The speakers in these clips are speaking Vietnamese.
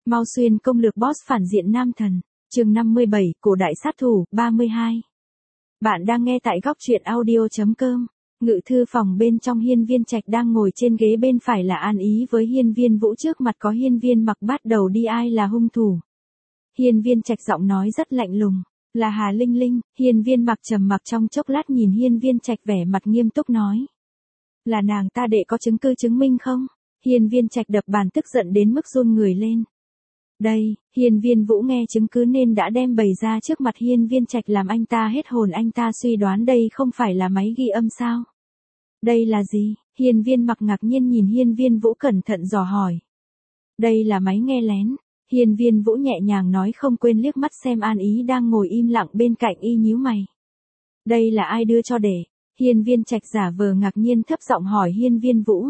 Mao Xuyên công lược boss phản diện nam thần. Chương 57, cổ đại sát thủ, 32. Bạn đang nghe tại góc truyện audio.com. Ngự thư phòng bên trong Hiên Viên Trạch đang ngồi trên ghế, bên phải là An Ý với Hiên Viên Vũ, trước mặt có Hiên Viên Mặc. Bắt đầu đi, ai là hung thủ? Hiên Viên Trạch giọng nói rất lạnh lùng. Là Hà Linh Linh. Hiên Viên Mặc trầm mặc trong chốc lát, nhìn Hiên Viên Trạch vẻ mặt nghiêm túc nói. Là nàng ta, đệ có chứng cứ chứng minh không? Hiên Viên Trạch đập bàn, tức giận đến mức run người lên. Đây, Hiên Viên Vũ nghe chứng cứ nên đã đem bày ra trước mặt Hiên Viên Trạch, làm anh ta hết hồn. Anh ta suy đoán đây không phải là máy ghi âm sao? Đây là gì? Hiên Viên Mặc ngạc nhiên nhìn Hiên Viên Vũ, cẩn thận dò hỏi. Đây là máy nghe lén. Hiên Viên Vũ nhẹ nhàng nói, không quên liếc mắt xem An Ý đang ngồi im lặng bên cạnh, y nhíu mày. Đây là ai đưa cho đệ? Hiên Viên Trạch giả vờ ngạc nhiên thấp giọng hỏi Hiên Viên Vũ.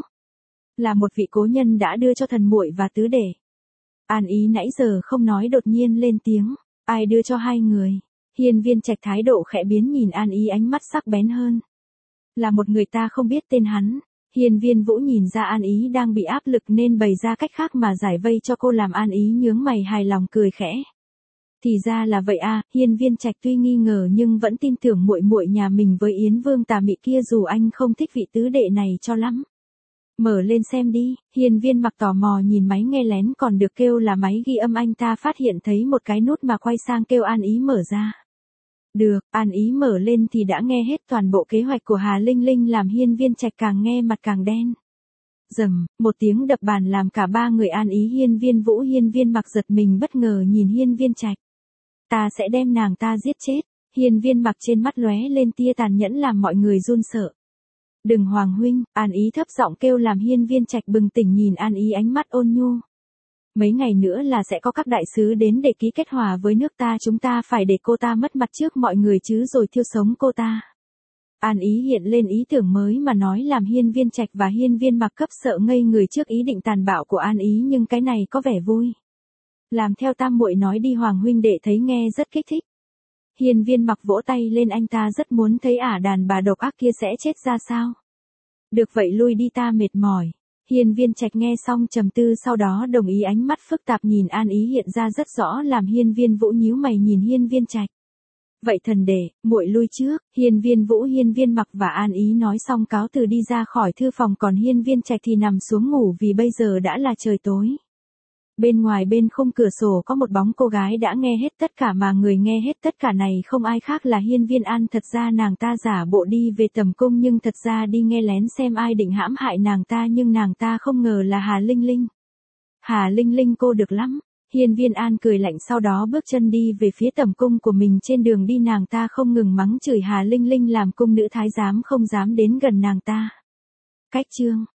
Là một vị cố nhân đã đưa cho thần muội và tứ đệ. An Ý nãy giờ không nói, đột nhiên lên tiếng. Ai đưa cho hai người? Hiên Viên Trạch thái độ khẽ biến, nhìn An Ý ánh mắt sắc bén hơn. Là một người ta không biết tên hắn. Hiên Viên Vũ nhìn ra An Ý đang bị áp lực nên bày ra cách khác mà giải vây cho cô, làm An Ý nhướng mày hài lòng cười khẽ. Thì ra là vậy à. Hiên Viên Trạch tuy nghi ngờ nhưng vẫn tin tưởng muội muội nhà mình với Yến Vương tà mị kia, dù anh không thích vị tứ đệ này cho lắm. Mở lên xem đi. Hiên Viên Mặc tò mò nhìn máy nghe lén còn được kêu là máy ghi âm, anh ta phát hiện thấy một cái nút mà quay sang kêu An Ý mở ra. Được, An Ý mở lên thì đã nghe hết toàn bộ kế hoạch của Hà Linh Linh, làm Hiên Viên Trạch càng nghe mặt càng đen. Rầm, một tiếng đập bàn làm cả ba người An Ý, Hiên Viên Vũ, Hiên Viên Mặc giật mình bất ngờ nhìn Hiên Viên Trạch. Ta sẽ đem nàng ta giết chết. Hiên Viên Mặc trên mắt lóe lên tia tàn nhẫn làm mọi người run sợ. Đừng Hoàng huynh, An Ý thấp giọng kêu làm Hiên Viên Trạch bừng tỉnh, nhìn An Ý ánh mắt ôn nhu. Mấy ngày nữa là sẽ có các đại sứ đến để ký kết hòa với nước ta, chúng ta phải để cô ta mất mặt trước mọi người chứ rồi thiêu sống cô ta. An Ý hiện lên ý tưởng mới mà nói, làm Hiên Viên Trạch và Hiên Viên Mặc cấp sợ ngây người trước ý định tàn bạo của An Ý, nhưng cái này có vẻ vui. Làm theo tam muội nói đi Hoàng huynh, đệ thấy nghe rất kích thích. Hiên Viên Mặc vỗ tay lên, anh ta rất muốn thấy ả đàn bà độc ác kia sẽ chết ra sao. Được vậy lui đi, ta mệt mỏi. Hiên Viên Trạch nghe xong trầm tư, sau đó đồng ý, ánh mắt phức tạp nhìn An Ý hiện ra rất rõ, làm Hiên Viên Vũ nhíu mày nhìn Hiên Viên Trạch. Vậy thần đệ, muội lui trước. Hiên Viên Vũ, Hiên Viên Mặc và An Ý nói xong cáo từ đi ra khỏi thư phòng, còn Hiên Viên Trạch thì nằm xuống ngủ vì bây giờ đã là trời tối. Bên ngoài bên khung cửa sổ có một bóng cô gái đã nghe hết tất cả, mà người nghe hết tất cả này không ai khác là Hiên Viên An. Thật ra nàng ta giả bộ đi về tầm cung, nhưng thật ra đi nghe lén xem ai định hãm hại nàng ta, nhưng nàng ta không ngờ là Hà Linh Linh. Hà Linh Linh cô được lắm. Hiên Viên An cười lạnh, sau đó bước chân đi về phía tầm cung của mình. Trên đường đi nàng ta không ngừng mắng chửi Hà Linh Linh, làm cung nữ thái giám không dám đến gần nàng ta. Cách chương